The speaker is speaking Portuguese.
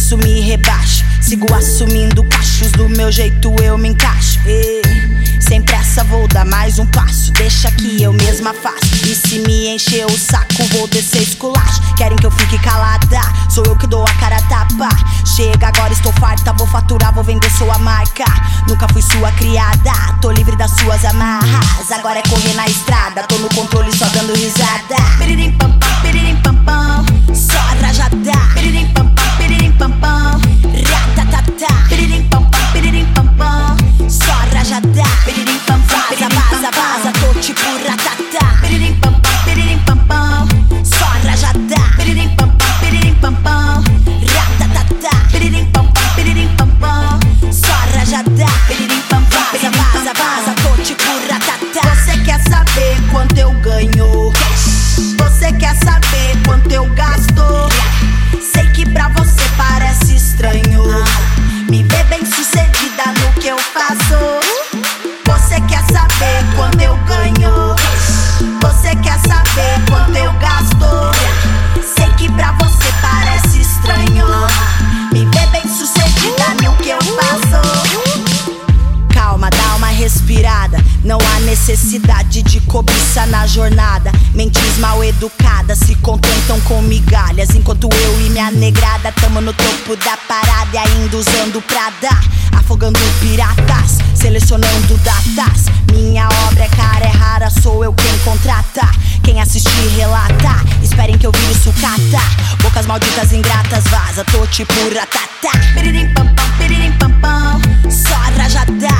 isso me rebaixo. Sigo assumindo cachos, do meu jeito eu me encaixo. Sem pressa vou dar mais um passo, deixa que eu mesma faço. E se me encher o saco vou descer esculacho. Querem que eu fique calada, sou eu que dou a cara a tapa. Chega agora, estou farta, vou faturar, vou vender sua marca. Nunca fui sua criada, tô livre das suas amarras. Agora é correr na estrada, tô no controle só dando risada. Piririm pam pam, só rajada. Piririm pam pam, ratatata. Piririm pam pam, só rajada. Piririm pam, vaza, vaza, vaza, tô tipo ratata. Piririm pam pam, só rajada. Piririm pam pam, ratatata. Piririm pam pam, só rajada. Piririm pam, vaza, vaza, vaza, tô tipo ratata. Você quer saber quanto eu ganho? Você quer saber quanto eu gasto? Sei que pra você parece estranho me ver bem sucedida no que eu faço. Você quer saber quanto eu ganho? Você quer saber quanto eu gasto? Sei que pra você parece estranho me ver bem sucedida no que eu faço. Calma, dá uma respirada. Não há necessidade de cobiça na jornada. Mentes mal educadas se contentam com migalhas, enquanto eu e minha negrada tamo no topo da parada e ainda usando Prada, afogando piratas, selecionando datas. Minha obra é cara, é rara, sou eu quem contrata. Quem assistir relata, esperem que eu vire sucata. Bocas malditas ingratas, vaza, tô tipo ratata. Piririm pam pam, só rajada.